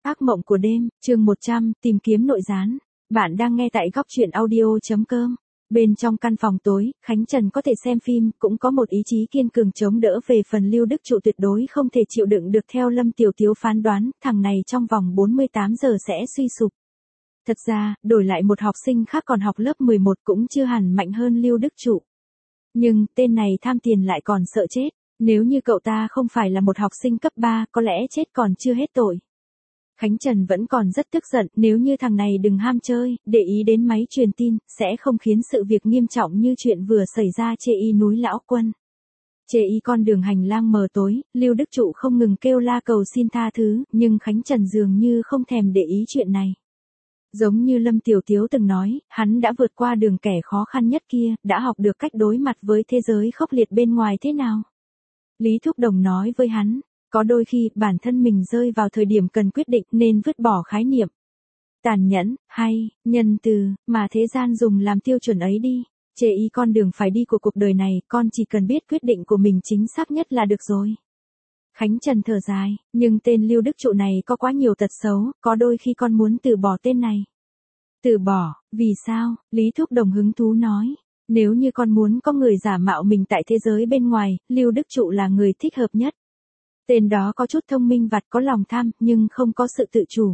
Ác mộng của đêm, chương 100, tìm kiếm nội gián. Bạn đang nghe tại góc truyện audio.com. Bên trong căn phòng tối, Khánh Trần có thể xem phim, cũng có một ý chí kiên cường chống đỡ về phần Lưu Đức Trụ tuyệt đối không thể chịu đựng được. Theo Lâm Tiểu Tiếu phán đoán, thằng này trong vòng 48 giờ sẽ suy sụp. Thật ra, đổi lại một học sinh khác còn học lớp 11 cũng chưa hẳn mạnh hơn Lưu Đức Trụ. Nhưng, tên này tham tiền lại còn sợ chết. Nếu như cậu ta không phải là một học sinh cấp 3, có lẽ chết còn chưa hết tội. Khánh Trần vẫn còn rất tức giận, nếu như thằng này đừng ham chơi, để ý đến máy truyền tin, sẽ không khiến sự việc nghiêm trọng như chuyện vừa xảy ra chê y núi Lão Quân. Chê y con đường hành lang mờ tối, Lưu Đức Trụ không ngừng kêu la cầu xin tha thứ, nhưng Khánh Trần dường như không thèm để ý chuyện này. Giống như Lâm Tiểu Tiếu từng nói, hắn đã vượt qua đường kẻ khó khăn nhất kia, đã học được cách đối mặt với thế giới khốc liệt bên ngoài thế nào. Lý Thúc Đồng nói với hắn, có đôi khi bản thân mình rơi vào thời điểm cần quyết định nên vứt bỏ khái niệm tàn nhẫn, hay, nhân từ, mà thế gian dùng làm tiêu chuẩn ấy đi. Chê y con đường phải đi của cuộc đời này, con chỉ cần biết quyết định của mình chính xác nhất là được rồi. Khánh Trần thở dài, nhưng tên Lưu Đức Trụ này có quá nhiều tật xấu, có đôi khi con muốn từ bỏ tên này. Từ bỏ, vì sao? Lý Thúc Đồng hứng thú nói. Nếu như con muốn có người giả mạo mình tại thế giới bên ngoài, Lưu Đức Trụ là người thích hợp nhất. Tên đó có chút thông minh vặt, có lòng tham, nhưng không có sự tự chủ.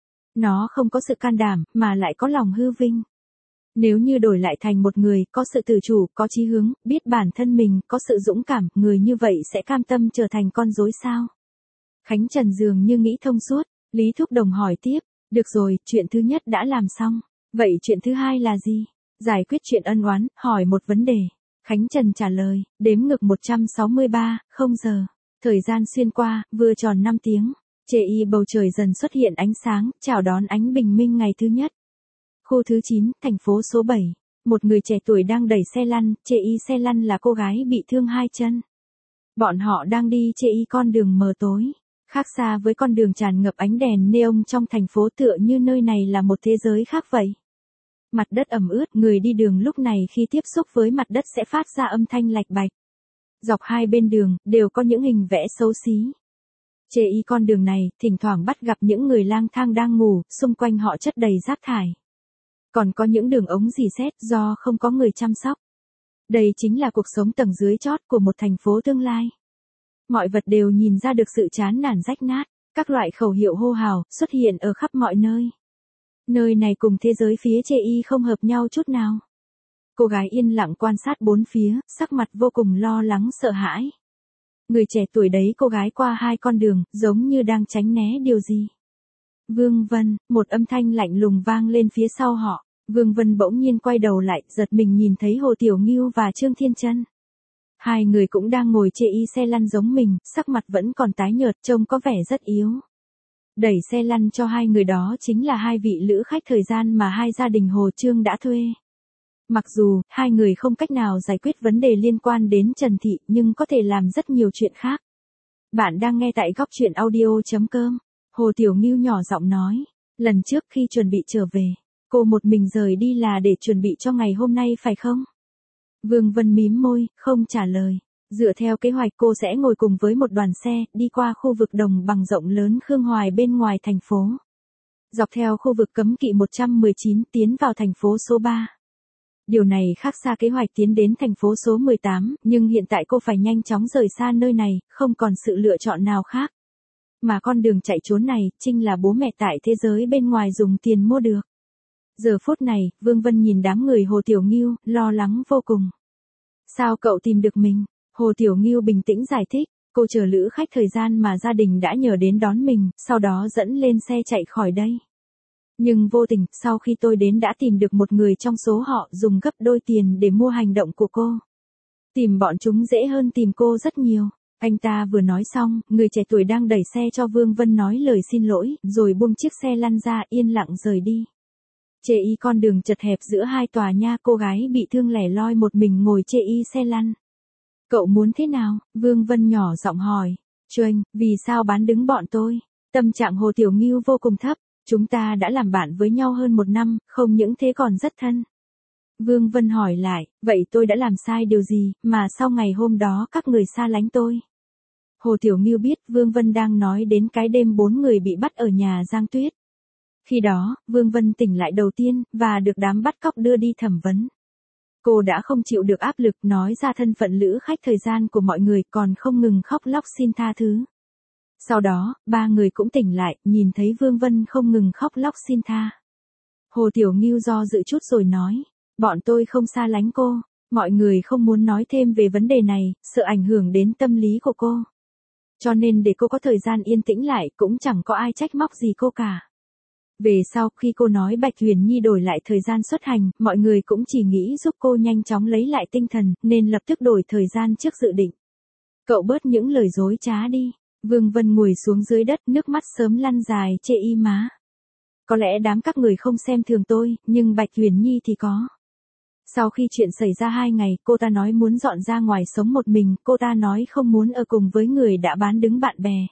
Nó không có sự can đảm, mà lại có lòng hư vinh. Nếu như đổi lại thành một người, có sự tự chủ, có chí hướng, biết bản thân mình, có sự dũng cảm, người như vậy sẽ cam tâm trở thành con rối sao? Khánh Trần dường như nghĩ thông suốt, Lý Thúc Đồng hỏi tiếp, được rồi, chuyện thứ nhất đã làm xong. Vậy chuyện thứ hai là gì? Giải quyết chuyện ân oán, hỏi một vấn đề. Khánh Trần trả lời, đếm ngược 163, 0 giờ. Thời gian xuyên qua, vừa tròn 5 tiếng. Chê y bầu trời dần xuất hiện ánh sáng, chào đón ánh bình minh ngày thứ nhất. Khu thứ 9, thành phố số 7. Một người trẻ tuổi đang đẩy xe lăn, chê y xe lăn là cô gái bị thương 2 chân. Bọn họ đang đi chê y con đường mờ tối. Khác xa với con đường tràn ngập ánh đèn neon trong thành phố, tựa như nơi này là một thế giới khác vậy. Mặt đất ẩm ướt, người đi đường lúc này khi tiếp xúc với mặt đất sẽ phát ra âm thanh lạch bạch. Dọc hai bên đường, đều có những hình vẽ xấu xí. Chê y con đường này, thỉnh thoảng bắt gặp những người lang thang đang ngủ, xung quanh họ chất đầy rác thải. Còn có những đường ống rỉ sét do không có người chăm sóc. Đây chính là cuộc sống tầng dưới chót của một thành phố tương lai. Mọi vật đều nhìn ra được sự chán nản rách nát, các loại khẩu hiệu hô hào xuất hiện ở khắp mọi nơi. Nơi này cùng thế giới phía chê y không hợp nhau chút nào. Cô gái yên lặng quan sát bốn phía, sắc mặt vô cùng lo lắng sợ hãi. Người trẻ tuổi đấy, cô gái qua hai con đường, giống như đang tránh né điều gì. Vương Vân, một âm thanh lạnh lùng vang lên phía sau họ. Vương Vân bỗng nhiên quay đầu lại, giật mình nhìn thấy Hồ Tiểu Ngưu và Trương Thiên Chân. Hai người cũng đang ngồi chê y xe lăn giống mình, sắc mặt vẫn còn tái nhợt, trông có vẻ rất yếu. Đẩy xe lăn cho hai người đó chính là hai vị lữ khách thời gian mà hai gia đình Hồ Trương đã thuê. Mặc dù, hai người không cách nào giải quyết vấn đề liên quan đến Trần Thị, nhưng có thể làm rất nhiều chuyện khác. Bạn đang nghe tại góc truyện audio.com. Hồ Tiểu Ngưu nhỏ giọng nói. Lần trước khi chuẩn bị trở về, cô một mình rời đi là để chuẩn bị cho ngày hôm nay phải không? Vương Vân mím môi, không trả lời. Dựa theo kế hoạch cô sẽ ngồi cùng với một đoàn xe, đi qua khu vực đồng bằng rộng lớn Khương Hoài bên ngoài thành phố. Dọc theo khu vực cấm kỵ 119 tiến vào thành phố số 3. Điều này khác xa kế hoạch tiến đến thành phố số 18, nhưng hiện tại cô phải nhanh chóng rời xa nơi này, không còn sự lựa chọn nào khác. Mà con đường chạy trốn này, chính là bố mẹ tại thế giới bên ngoài dùng tiền mua được. Giờ phút này, Vương Vân nhìn đám người Hồ Tiểu Ngưu, lo lắng vô cùng. Sao cậu tìm được mình? Hồ Tiểu Ngưu bình tĩnh giải thích, cô chờ lữ khách thời gian mà gia đình đã nhờ đến đón mình, sau đó dẫn lên xe chạy khỏi đây. Nhưng vô tình, sau khi tôi đến đã tìm được một người trong số họ dùng gấp đôi tiền để mua hành động của cô. Tìm bọn chúng dễ hơn tìm cô rất nhiều. Anh ta vừa nói xong, người trẻ tuổi đang đẩy xe cho Vương Vân nói lời xin lỗi, rồi buông chiếc xe lăn ra yên lặng rời đi. Chê y con đường chật hẹp giữa hai tòa nhà, cô gái bị thương lẻ loi một mình ngồi chê y xe lăn. Cậu muốn thế nào? Vương Vân nhỏ giọng hỏi. Chuênh, vì sao bán đứng bọn tôi? Tâm trạng Hồ Tiểu Ngưu vô cùng thấp. Chúng ta đã làm bạn với nhau hơn 1 năm, không những thế còn rất thân. Vương Vân hỏi lại, vậy tôi đã làm sai điều gì, mà sau ngày hôm đó các người xa lánh tôi? Hồ Tiểu Ngưu biết Vương Vân đang nói đến cái đêm 4 người bị bắt ở nhà Giang Tuyết. Khi đó, Vương Vân tỉnh lại đầu tiên, và được đám bắt cóc đưa đi thẩm vấn. Cô đã không chịu được áp lực nói ra thân phận lữ khách thời gian của mọi người, còn không ngừng khóc lóc xin tha thứ. Sau đó, 3 người cũng tỉnh lại, nhìn thấy Vương Vân không ngừng khóc lóc xin tha. Hồ Tiểu Ngưu do dự chút rồi nói, bọn tôi không xa lánh cô, mọi người không muốn nói thêm về vấn đề này, sợ ảnh hưởng đến tâm lý của cô. Cho nên để cô có thời gian yên tĩnh lại, cũng chẳng có ai trách móc gì cô cả. Về sau, khi cô nói Bạch Huyền Nhi đổi lại thời gian xuất hành, mọi người cũng chỉ nghĩ giúp cô nhanh chóng lấy lại tinh thần, nên lập tức đổi thời gian trước dự định. Cậu bớt những lời dối trá đi. Vương Vân ngồi xuống dưới đất, nước mắt sớm lăn dài chê y má. Có lẽ đám các người không xem thường tôi, nhưng Bạch Huyền Nhi thì có. Sau khi chuyện xảy ra 2 ngày, cô ta nói muốn dọn ra ngoài sống một mình, cô ta nói không muốn ở cùng với người đã bán đứng bạn bè.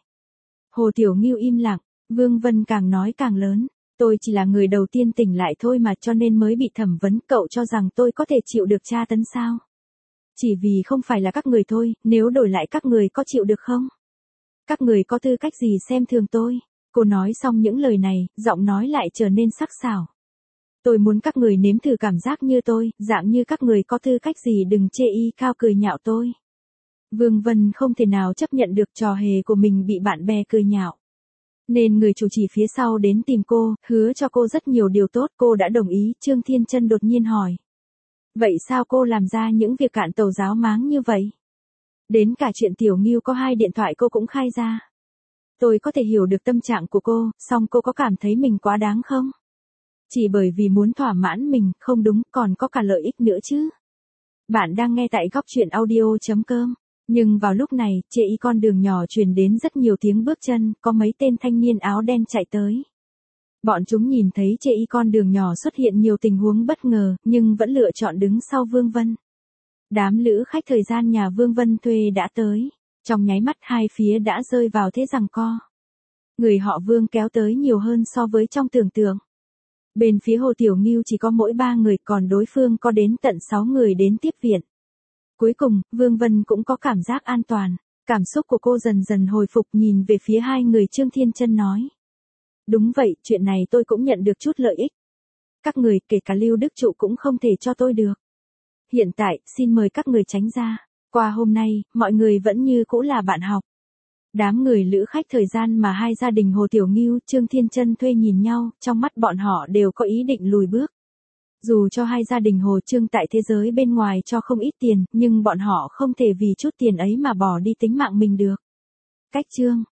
Hồ Tiểu Ngưu im lặng, Vương Vân càng nói càng lớn. Tôi chỉ là người đầu tiên tỉnh lại thôi mà, cho nên mới bị thẩm vấn, cậu cho rằng tôi có thể chịu được tra tấn sao? Chỉ vì không phải là các người thôi, nếu đổi lại các người có chịu được không? Các người có tư cách gì xem thường tôi? Cô nói xong những lời này, giọng nói lại trở nên sắc sảo. Tôi muốn các người nếm thử cảm giác như tôi, dạng như các người có tư cách gì đừng chê y cao cười nhạo tôi. Vương Vân không thể nào chấp nhận được trò hề của mình bị bạn bè cười nhạo. Nên người chủ trì phía sau đến tìm cô, hứa cho cô rất nhiều điều tốt, cô đã đồng ý. Trương Thiên Chân đột nhiên hỏi. Vậy sao cô làm ra những việc cạn tàu giáo máng như vậy? Đến cả chuyện Tiểu Ngưu có 2 điện thoại cô cũng khai ra. Tôi có thể hiểu được tâm trạng của cô, song cô có cảm thấy mình quá đáng không? Chỉ bởi vì muốn thỏa mãn mình, không đúng, còn có cả lợi ích nữa chứ. Bạn đang nghe tại góc truyện audio.com. Nhưng vào lúc này, trên con đường nhỏ truyền đến rất nhiều tiếng bước chân, có mấy tên thanh niên áo đen chạy tới. Bọn chúng nhìn thấy trên con đường nhỏ xuất hiện nhiều tình huống bất ngờ, nhưng vẫn lựa chọn đứng sau Vương Vân. Đám lữ khách thời gian nhà Vương Vân thuê đã tới. Trong nháy mắt hai phía đã rơi vào thế giằng co. Người họ Vương kéo tới nhiều hơn so với trong tưởng tượng. Bên phía Hồ Tiểu Ngưu chỉ có mỗi 3 người, còn đối phương có đến tận 6 người đến tiếp viện. Cuối cùng, Vương Vân cũng có cảm giác an toàn. Cảm xúc của cô dần dần hồi phục, nhìn về phía 2 người. Trương Thiên Chân nói. Đúng vậy, chuyện này tôi cũng nhận được chút lợi ích. Các người, kể cả Lưu Đức Trụ cũng không thể cho tôi được. Hiện tại, xin mời các người tránh ra. Qua hôm nay, mọi người vẫn như cũ là bạn học. Đám người lữ khách thời gian mà 2 gia đình Hồ Tiểu Ngưu, Trương Thiên Chân thuê nhìn nhau, trong mắt bọn họ đều có ý định lùi bước. Dù cho 2 gia đình Hồ Trương tại thế giới bên ngoài cho không ít tiền, nhưng bọn họ không thể vì chút tiền ấy mà bỏ đi tính mạng mình được. Cách chương